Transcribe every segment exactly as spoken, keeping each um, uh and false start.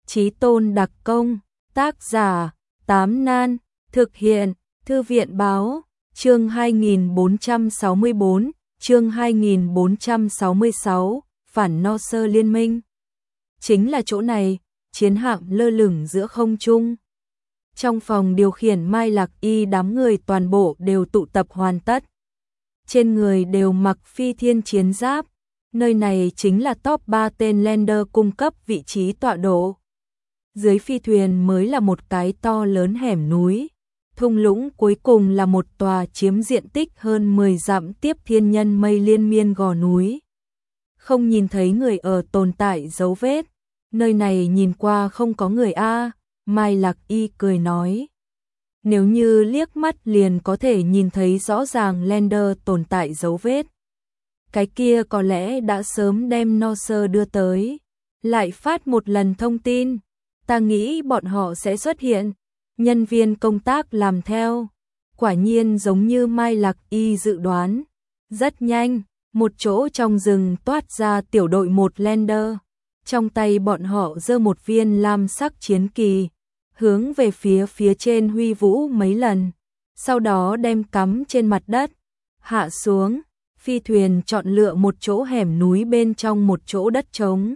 Chí Tôn đặc công, tác giả, Tám Nan, thực hiện, Thư viện báo, chương hai nghìn bốn trăm sáu mươi bốn, chương hai nghìn bốn trăm sáu mươi sáu, phản no sơ liên minh. Chính là chỗ này, chiến hạm lơ lửng giữa không trung. Trong phòng điều khiển Mai Lạc Y đám người toàn bộ đều tụ tập hoàn tất. Trên người đều mặc phi thiên chiến giáp, nơi này chính là top ba tên Lander cung cấp vị trí tọa độ. Dưới phi thuyền mới là một cái to lớn hẻm núi, thung lũng cuối cùng là một tòa chiếm diện tích hơn mười dặm tiếp thiên nhân mây liên miên gò núi. Không nhìn thấy người ở tồn tại dấu vết, nơi này nhìn qua không có người a, Mai Lạc Y cười nói. Nếu như liếc mắt liền có thể nhìn thấy rõ ràng Lander tồn tại dấu vết, cái kia có lẽ đã sớm đem no sơ đưa tới, lại phát một lần thông tin. Ta nghĩ bọn họ sẽ xuất hiện. Nhân viên công tác làm theo, quả nhiên giống như Mai Lạc Y dự đoán. Rất nhanh, một chỗ trong rừng toát ra tiểu đội một Lander. Trong tay bọn họ giơ một viên lam sắc chiến kỳ, hướng về phía phía trên huy vũ mấy lần, sau đó đem cắm trên mặt đất, hạ xuống. Phi thuyền chọn lựa một chỗ hẻm núi bên trong một chỗ đất trống,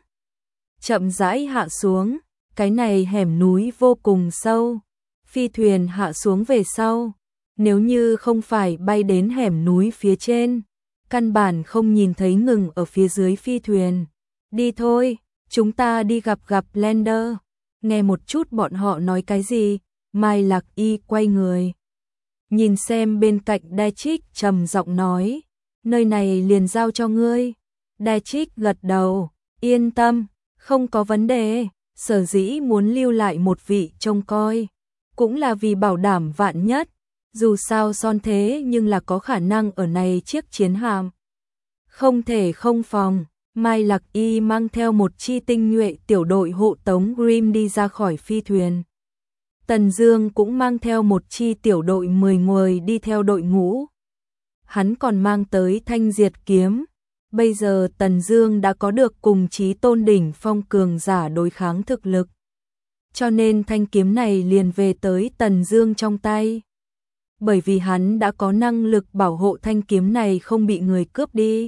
chậm rãi hạ xuống. Cái này hẻm núi vô cùng sâu, phi thuyền hạ xuống về sau, nếu như không phải bay đến hẻm núi phía trên, căn bản không nhìn thấy ngừng ở phía dưới phi thuyền. Đi thôi, chúng ta đi gặp gặp Lander. Nghe một chút bọn họ nói cái gì, Mai Lạc Y quay người, nhìn xem bên cạnh Daetrich trầm giọng nói, nơi này liền giao cho ngươi. Daetrich gật đầu, yên tâm, không có vấn đề. Sở dĩ muốn lưu lại một vị trông coi, cũng là vì bảo đảm vạn nhất, dù sao son thế nhưng là có khả năng ở này chiếc chiến hạm. Không thể không phòng, Mai Lạc Y mang theo một chi tinh nhuệ tiểu đội hộ tống Grimm đi ra khỏi phi thuyền. Tần Dương cũng mang theo một chi tiểu đội mười người đi theo đội ngũ. Hắn còn mang tới thanh diệt kiếm. Bây giờ Tần Dương đã có được cùng Chí Tôn đỉnh phong cường giả đối kháng thực lực, cho nên thanh kiếm này liền về tới Tần Dương trong tay. Bởi vì hắn đã có năng lực bảo hộ thanh kiếm này không bị người cướp đi.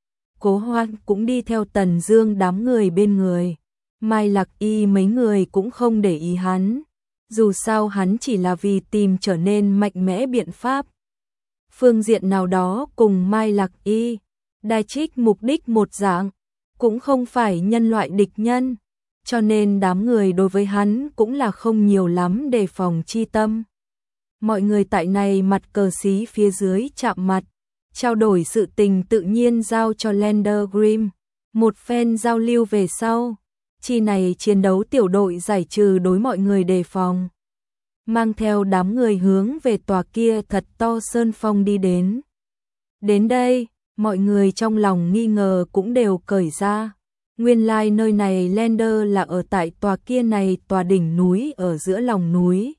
Cố Hoan cũng đi theo Tần Dương đám người bên người. Mai Lạc Y mấy người cũng không để ý hắn, dù sao hắn chỉ là vì tìm trở nên mạnh mẽ biện pháp. Phương diện nào đó cùng Mai Lạc Y, Daetrich mục đích một dạng, cũng không phải nhân loại địch nhân, cho nên đám người đối với hắn cũng là không nhiều lắm đề phòng chi tâm. Mọi người tại này mặt cờ xí phía dưới chạm mặt, trao đổi sự tình tự nhiên giao cho Lander Grimm. Một phen giao lưu về sau, chi này chiến đấu tiểu đội giải trừ đối mọi người đề phòng, mang theo đám người hướng về tòa kia thật to sơn phong đi đến. Đến đây, mọi người trong lòng nghi ngờ cũng đều cởi ra. Nguyên lai like nơi này Lander là ở tại tòa kia này tòa đỉnh núi ở giữa lòng núi.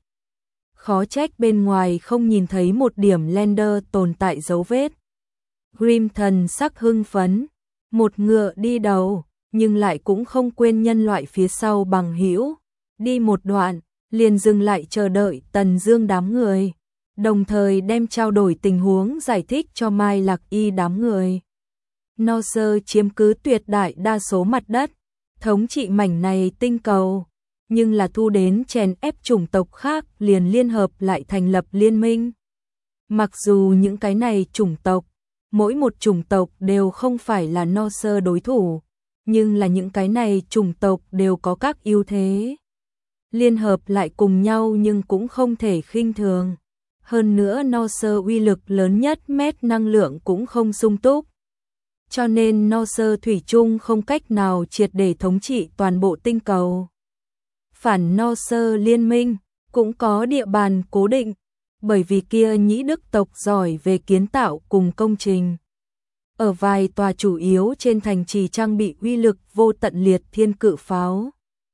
Khó trách bên ngoài không nhìn thấy một điểm Lander tồn tại dấu vết. Grimm thần sắc hưng phấn, một ngựa đi đầu, nhưng lại cũng không quên nhân loại phía sau bằng hữu. Đi một đoạn, liền dừng lại chờ đợi Tần Dương đám người, đồng thời đem trao đổi tình huống giải thích cho Mai Lạc Y đám người. No sơ chiếm cứ tuyệt đại đa số mặt đất, thống trị mảnh này tinh cầu, nhưng là thu đến chèn ép chủng tộc khác liền liên hợp lại thành lập liên minh. Mặc dù những cái này chủng tộc, mỗi một chủng tộc đều không phải là no sơ đối thủ, nhưng là những cái này chủng tộc đều có các ưu thế. Liên hợp lại cùng nhau nhưng cũng không thể khinh thường. Hơn nữa no sơ uy lực lớn nhất mét năng lượng cũng không sung túc. Cho nên no sơ thủy chung không cách nào triệt để thống trị toàn bộ tinh cầu. Phản no sơ liên minh cũng có địa bàn cố định, bởi vì kia nhĩ đức tộc giỏi về kiến tạo cùng công trình. Ở vài tòa chủ yếu trên thành trì trang bị uy lực vô tận liệt thiên cự pháo.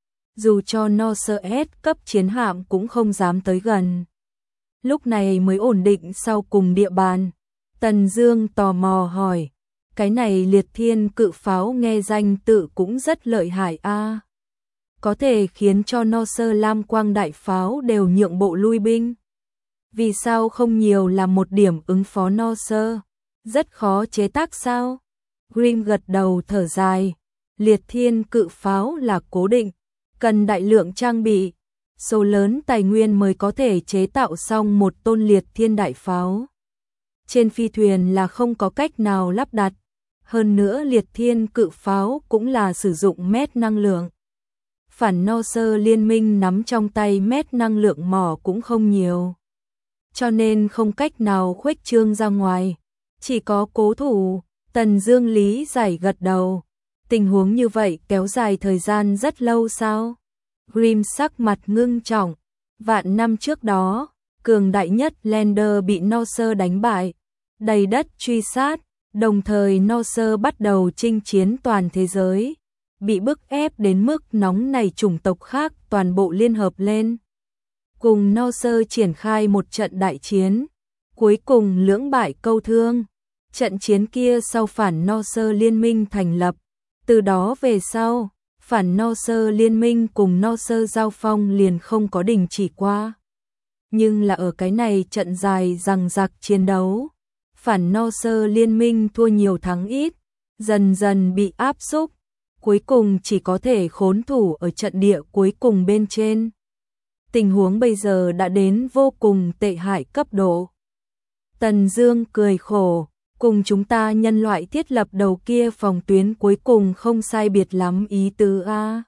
Dù cho no sơ S cấp chiến hạm cũng không dám tới gần. Lúc này mới ổn định sau cùng địa bàn. Tần Dương tò mò hỏi, cái này liệt thiên cự pháo nghe danh tự cũng rất lợi hại a. có thể khiến cho No Sơ Lam Quang đại pháo đều nhượng bộ lui binh. Vì sao không nhiều là một điểm ứng phó No Sơ? Rất khó chế tác sao? Grimm gật đầu thở dài. Liệt thiên cự pháo là cố định, cần đại lượng trang bị, số lớn tài nguyên mới có thể chế tạo xong một tôn liệt thiên đại pháo. Trên phi thuyền là không có cách nào lắp đặt. Hơn nữa liệt thiên cự pháo cũng là sử dụng mét năng lượng. Phản No Sơ liên minh nắm trong tay mét năng lượng mỏ cũng không nhiều. Cho nên không cách nào khuếch trương ra ngoài. Chỉ có cố thủ. Tần Dương lý giải gật đầu. Tình huống như vậy kéo dài thời gian rất lâu sao? Grimm sắc mặt ngưng trọng. Vạn năm trước đó, cường đại nhất Lander bị No Sơ đánh bại. Đầy đất truy sát. Đồng thời No Sơ bắt đầu chinh chiến toàn thế giới. Bị bức ép đến mức nóng này chủng tộc khác toàn bộ liên hợp lên. Cùng No Sơ triển khai một trận đại chiến. Cuối cùng lưỡng bại câu thương. Trận chiến kia sau phản No Sơ liên minh thành lập. Từ đó về sau, phản No Sơ liên minh cùng No Sơ giao phong liền không có đình chỉ qua. Nhưng là ở cái này trận dài dằng dặc chiến đấu. Phản No Sơ liên minh thua nhiều thắng ít, dần dần bị áp xúc, cuối cùng chỉ có thể khốn thủ ở trận địa cuối cùng bên trên. Tình huống bây giờ đã đến vô cùng tệ hại cấp độ. Tần Dương cười khổ, cùng chúng ta nhân loại thiết lập đầu kia phòng tuyến cuối cùng không sai biệt lắm ý tứ a.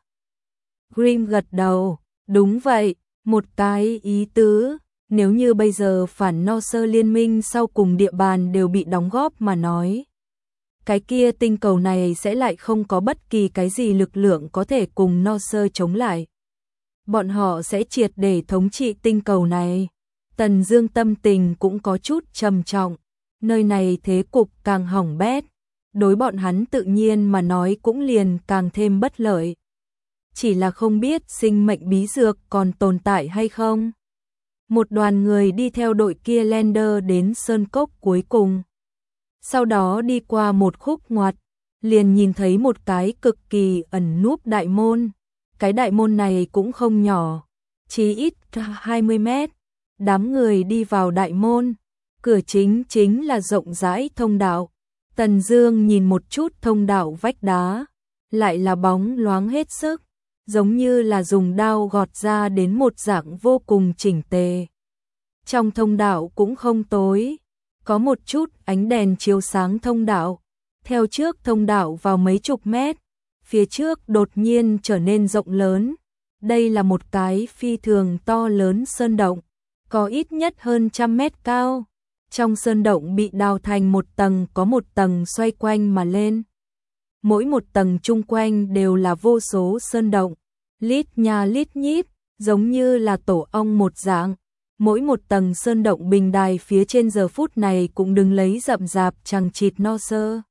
Grimm gật đầu, đúng vậy, một cái ý tứ. Nếu như bây giờ phản No Sơ liên minh sau cùng địa bàn đều bị đóng góp mà nói, cái kia tinh cầu này sẽ lại không có bất kỳ cái gì lực lượng có thể cùng No Sơ chống lại. Bọn họ sẽ triệt để thống trị tinh cầu này. Tần Dương tâm tình cũng có chút trầm trọng, nơi này thế cục càng hỏng bét, đối bọn hắn tự nhiên mà nói cũng liền càng thêm bất lợi. Chỉ là không biết sinh mệnh bí dược còn tồn tại hay không. Một đoàn người đi theo đội kia Lander đến sơn cốc cuối cùng. Sau đó đi qua một khúc ngoặt, liền nhìn thấy một cái cực kỳ ẩn núp đại môn. Cái đại môn này cũng không nhỏ, chỉ ít hai mươi mét. Đám người đi vào đại môn, cửa chính chính là rộng rãi thông đạo. Tần Dương nhìn một chút thông đạo vách đá, lại là bóng loáng hết sức, giống như là dùng đao gọt ra đến một dạng vô cùng chỉnh tề. Trong thông đạo cũng không tối, có một chút ánh đèn chiếu sáng thông đạo. Theo trước thông đạo vào mấy chục mét, phía trước đột nhiên trở nên rộng lớn. Đây là một cái phi thường to lớn sơn động, có ít nhất hơn trăm mét cao. Trong sơn động bị đào thành một tầng có một tầng xoay quanh mà lên. Mỗi một tầng chung quanh đều là vô số sơn động, lít nha lít nhít, giống như là tổ ong một dạng. Mỗi một tầng sơn động bình đài phía trên giờ phút này cũng đứng lấy rậm rạp chằng chịt No Sơ.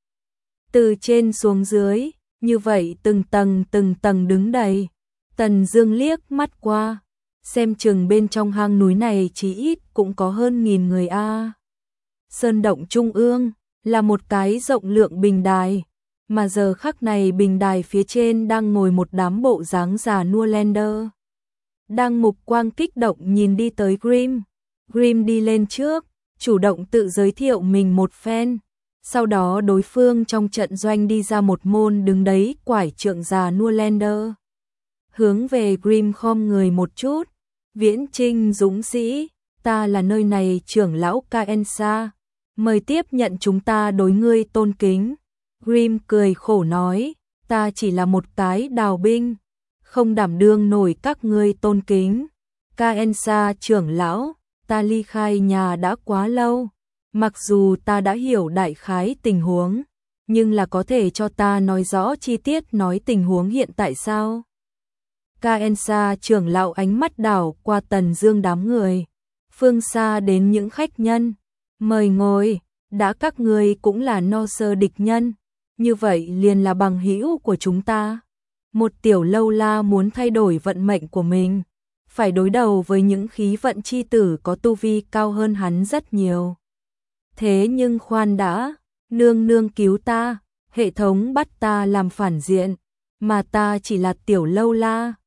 Từ trên xuống dưới, như vậy từng tầng từng tầng đứng đầy. Tần Dương liếc mắt qua, xem chừng bên trong hang núi này chí ít cũng có hơn nghìn người a. Sơn động trung ương là một cái rộng lượng bình đài, mà giờ khắc này bình đài phía trên đang ngồi một đám bộ dáng già nua Lander. Đang mục quang kích động nhìn đi tới Grimm. Grimm đi lên trước, chủ động tự giới thiệu mình một phen. Sau đó đối phương trong trận doanh đi ra một môn đứng đấy quải trượng già nua Lander. Hướng về Grimm khom người một chút. Viễn Trinh dũng sĩ, ta là nơi này trưởng lão Kaensa. Mời tiếp nhận chúng ta đối ngươi tôn kính. Grimm cười khổ nói, ta chỉ là một cái đào binh, không đảm đương nổi các ngươi tôn kính. Kaensa trưởng lão, ta ly khai nhà đã quá lâu, mặc dù ta đã hiểu đại khái tình huống, nhưng là có thể cho ta nói rõ chi tiết nói tình huống hiện tại sao? Kaensa trưởng lão ánh mắt đảo qua Tần Dương đám người, phương xa đến những khách nhân, mời ngồi, đã các ngươi cũng là No Sơ địch nhân, như vậy liền là bằng hữu của chúng ta. Một tiểu lâu la muốn thay đổi vận mệnh của mình, phải đối đầu với những khí vận chi tử có tu vi cao hơn hắn rất nhiều. Thế nhưng khoan đã, nương nương cứu ta, hệ thống bắt ta làm phản diện, mà ta chỉ là tiểu lâu la,